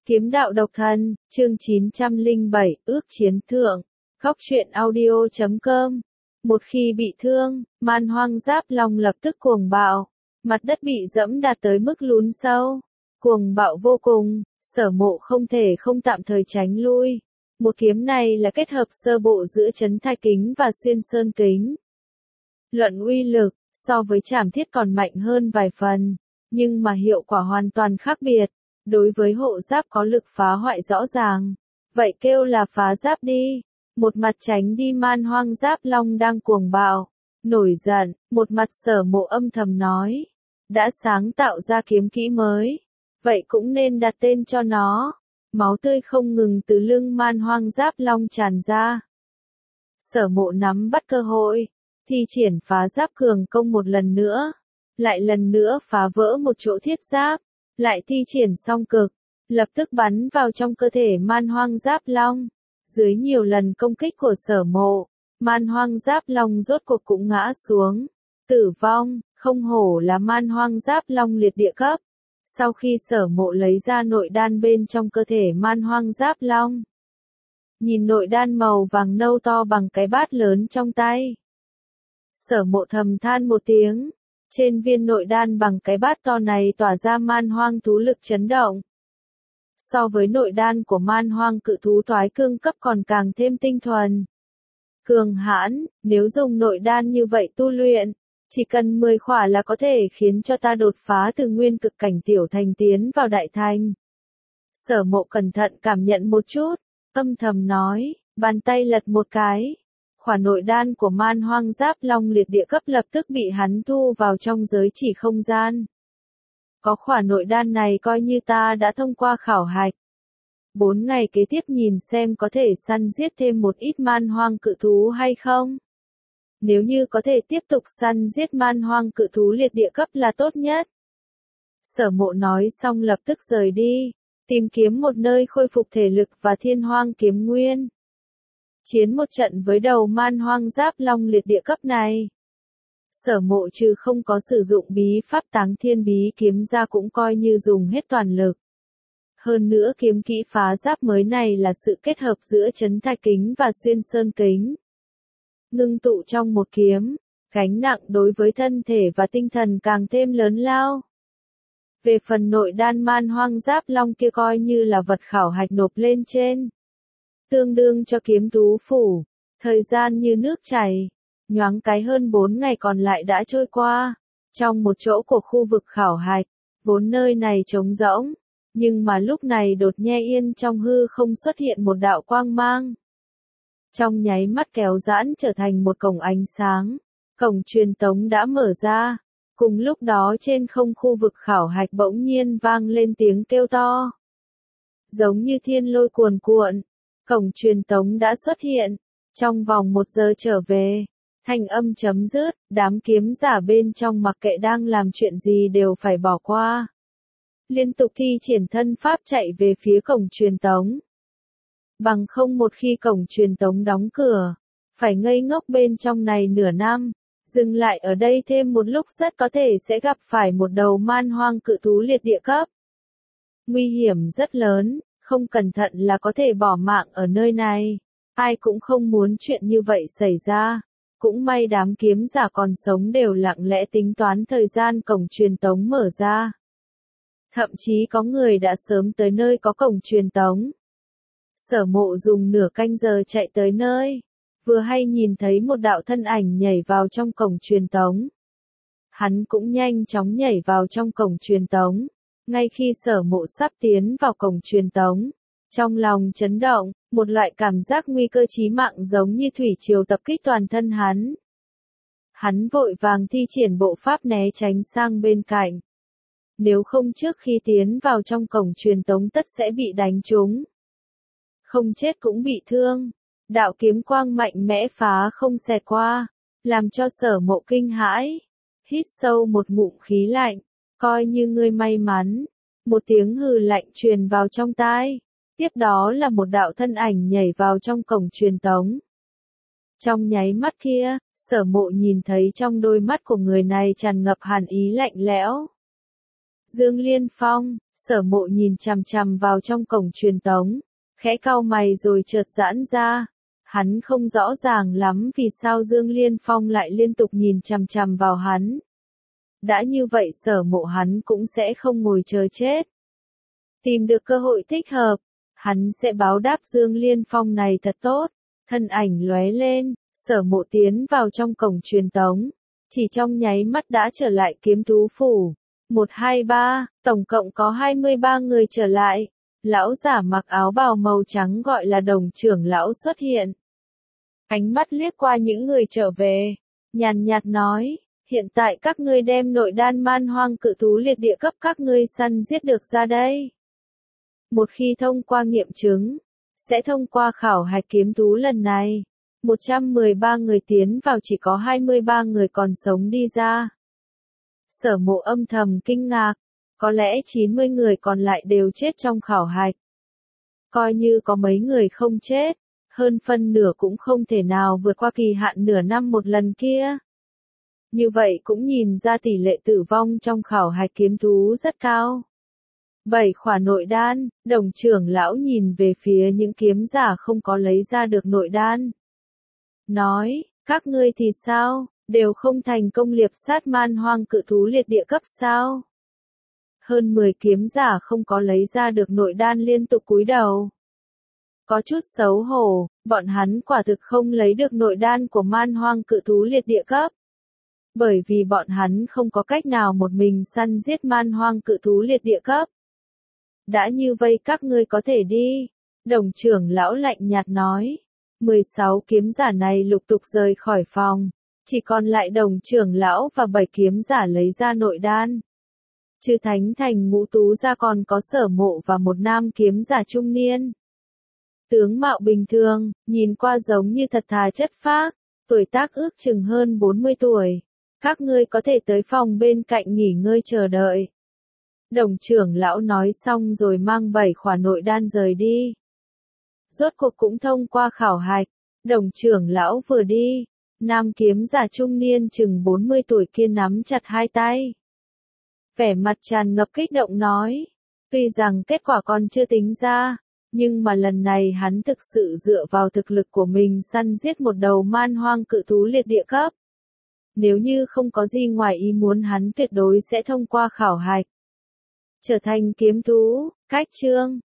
Kiếm đạo độc thân, chương 907, ước chiến thượng. Góc truyện audio.com. Một khi bị thương, Man Hoang Giáp Long lập tức cuồng bạo. Mặt đất bị dẫm đạp tới mức lún sâu. Cuồng bạo vô cùng, Sở Mộ không thể không tạm thời tránh lui. Một kiếm này là kết hợp sơ bộ giữa Chấn Thai Kính và Xuyên Sơn Kính. Luận uy lực, so với Trảm Thiết còn mạnh hơn vài phần, nhưng mà hiệu quả hoàn toàn khác biệt. Đối với hộ giáp có lực phá hoại rõ ràng. Vậy kêu là phá giáp đi. Một mặt tránh đi Man Hoang Giáp Long đang cuồng bạo, nổi giận, một mặt Sở Mộ âm thầm nói. Đã sáng tạo ra kiếm kỹ mới. Vậy cũng nên đặt tên cho nó. Máu tươi không ngừng từ lưng Man Hoang Giáp Long tràn ra. Sở Mộ nắm bắt cơ hội, thi triển phá giáp cường công một lần nữa. Lại lần nữa phá vỡ một chỗ thiết giáp. Lại thi triển song cực, lập tức bắn vào trong cơ thể Man Hoang Giáp Long. Dưới nhiều lần công kích của Sở Mộ, Man Hoang Giáp Long rốt cuộc cũng ngã xuống. Tử vong, không hổ là Man Hoang Giáp Long liệt địa cấp. Sau khi Sở Mộ lấy ra nội đan bên trong cơ thể Man Hoang Giáp Long. Nhìn nội đan màu vàng nâu to bằng cái bát lớn trong tay. Sở Mộ thầm than một tiếng. Trên viên nội đan bằng cái bát to này tỏa ra man hoang thú lực chấn động. So với nội đan của man hoang cự thú thoái cương cấp còn càng thêm tinh thuần. Cường hãn, nếu dùng nội đan như vậy tu luyện, chỉ cần 10 khỏa là có thể khiến cho ta đột phá từ nguyên cực cảnh tiểu thành tiến vào đại thành. Sở Mộ cẩn thận cảm nhận một chút, âm thầm nói, bàn tay lật một cái. Khỏa nội đan của Man Hoang Giáp Long liệt địa cấp lập tức bị hắn thu vào trong giới chỉ không gian. Có khỏa nội đan này coi như ta đã thông qua khảo hạch. 4 ngày kế tiếp nhìn xem có thể săn giết thêm một ít man hoang cự thú hay không. Nếu như có thể tiếp tục săn giết man hoang cự thú liệt địa cấp là tốt nhất. Sở Mộ nói xong lập tức rời đi, tìm kiếm một nơi khôi phục thể lực và thiên hoang kiếm nguyên. Chiến một trận với đầu Man Hoang Giáp Long liệt địa cấp này. Sở Mộ trừ không có sử dụng bí pháp Táng Thiên Bí kiếm ra cũng coi như dùng hết toàn lực. Hơn nữa kiếm kỹ phá giáp mới này là sự kết hợp giữa Chấn Thai Kính và Xuyên Sơn Kính. Ngưng tụ trong một kiếm, gánh nặng đối với thân thể và tinh thần càng thêm lớn lao. Về phần nội đan Man Hoang Giáp Long kia coi như là vật khảo hạch nộp lên trên. Tương đương cho kiếm thú phủ, thời gian như nước chảy, nhoáng cái hơn 4 ngày còn lại đã trôi qua. Trong một chỗ của khu vực khảo hạch, vốn nơi này trống rỗng, nhưng mà lúc này đột nhe yên trong hư không xuất hiện một đạo quang mang. Trong nháy mắt kéo giãn trở thành một cổng ánh sáng, cổng truyền tống đã mở ra, cùng lúc đó trên không khu vực khảo hạch bỗng nhiên vang lên tiếng kêu to. Giống như thiên lôi cuồn cuộn. Cổng truyền tống đã xuất hiện, trong vòng 1 giờ trở về, thanh âm chấm dứt, đám kiếm giả bên trong mặc kệ đang làm chuyện gì đều phải bỏ qua. Liên tục thi triển thân pháp chạy về phía cổng truyền tống. Bằng không một khi cổng truyền tống đóng cửa, phải ngây ngốc bên trong này nửa năm, dừng lại ở đây thêm một lúc rất có thể sẽ gặp phải một đầu man hoang cự thú liệt địa cấp. Nguy hiểm rất lớn. Không cẩn thận là có thể bỏ mạng ở nơi này. Ai cũng không muốn chuyện như vậy xảy ra. Cũng may đám kiếm giả còn sống đều lặng lẽ tính toán thời gian cổng truyền tống mở ra. Thậm chí có người đã sớm tới nơi có cổng truyền tống. Sở Mộ dùng nửa canh giờ chạy tới nơi. Vừa hay nhìn thấy một đạo thân ảnh nhảy vào trong cổng truyền tống. Hắn cũng nhanh chóng nhảy vào trong cổng truyền tống. Ngay khi Sở Mộ sắp tiến vào cổng truyền tống, trong lòng chấn động, một loại cảm giác nguy cơ chí mạng giống như thủy triều tập kích toàn thân hắn. Hắn vội vàng thi triển bộ pháp né tránh sang bên cạnh. Nếu không trước khi tiến vào trong cổng truyền tống tất sẽ bị đánh trúng. Không chết cũng bị thương. Đạo kiếm quang mạnh mẽ phá không xẹt qua, làm cho Sở Mộ kinh hãi. Hít sâu một ngụm khí lạnh. Coi như ngươi may mắn. Một tiếng hừ lạnh truyền vào trong tai. Tiếp đó là một đạo thân ảnh nhảy vào trong cổng truyền tống. Trong nháy mắt kia, Sở Mộ nhìn thấy trong đôi mắt của người này tràn ngập hàn ý lạnh lẽo. Dương Liên Phong, Sở Mộ nhìn chằm chằm vào trong cổng truyền tống, khẽ cau mày rồi chợt giãn ra. Hắn không rõ ràng lắm vì sao Dương Liên Phong lại liên tục nhìn chằm chằm vào hắn. Đã như vậy Sở Mộ hắn cũng sẽ không ngồi chờ chết. Tìm được cơ hội thích hợp, hắn sẽ báo đáp Dương Liên Phong này thật tốt. Thân ảnh lóe lên, Sở Mộ tiến vào trong cổng truyền tống. Chỉ trong nháy mắt đã trở lại kiếm thú phủ. 1, 2, 3, tổng cộng có 23 người trở lại. Lão giả mặc áo bào màu trắng gọi là Đồng trưởng lão xuất hiện. Ánh mắt liếc qua những người trở về, nhàn nhạt nói, hiện tại các ngươi đem nội đan man hoang cự thú liệt địa cấp các ngươi săn giết được ra đây. Một khi thông qua nghiệm chứng, sẽ thông qua khảo hạch kiếm thú lần này. 113 người tiến vào chỉ có 23 người còn sống đi ra. Sở Mộ âm thầm kinh ngạc, có lẽ 90 người còn lại đều chết trong khảo hạch. Coi như có mấy người không chết, hơn phân nửa cũng không thể nào vượt qua kỳ hạn nửa năm một lần kia. Như vậy cũng nhìn ra tỷ lệ tử vong trong khảo hạch kiếm thú rất cao. 7 khỏa nội đan, Đồng trưởng lão nhìn về phía những kiếm giả không có lấy ra được nội đan. Nói, các ngươi thì sao, đều không thành công liệp sát man hoang cự thú liệt địa cấp sao? Hơn 10 kiếm giả không có lấy ra được nội đan liên tục cúi đầu. Có chút xấu hổ, bọn hắn quả thực không lấy được nội đan của man hoang cự thú liệt địa cấp. Bởi vì bọn hắn không có cách nào một mình săn giết man hoang cự thú liệt địa cấp. Đã như vậy các ngươi có thể đi. Đồng trưởng lão lạnh nhạt nói. 16 kiếm giả này lục tục rời khỏi phòng. Chỉ còn lại Đồng trưởng lão và 7 kiếm giả lấy ra nội đan. Trừ Thánh Thành Ngũ Tú ra còn có Sở Mộ và một nam kiếm giả trung niên. Tướng mạo bình thường, nhìn qua giống như thật thà chất phác, tuổi tác ước chừng hơn 40 tuổi. Các ngươi có thể tới phòng bên cạnh nghỉ ngơi chờ đợi. Đồng trưởng lão nói xong rồi mang 7 khỏa nội đan rời đi. Rốt cuộc cũng thông qua khảo hạch, Đồng trưởng lão vừa đi, nam kiếm giả trung niên chừng 40 tuổi kia nắm chặt hai tay. Vẻ mặt tràn ngập kích động nói, tuy rằng kết quả còn chưa tính ra, nhưng mà lần này hắn thực sự dựa vào thực lực của mình săn giết một đầu man hoang cự thú liệt địa cấp. Nếu như không có gì ngoài ý muốn hắn tuyệt đối sẽ thông qua khảo hạch. Trở thành kiếm thú, cách chương.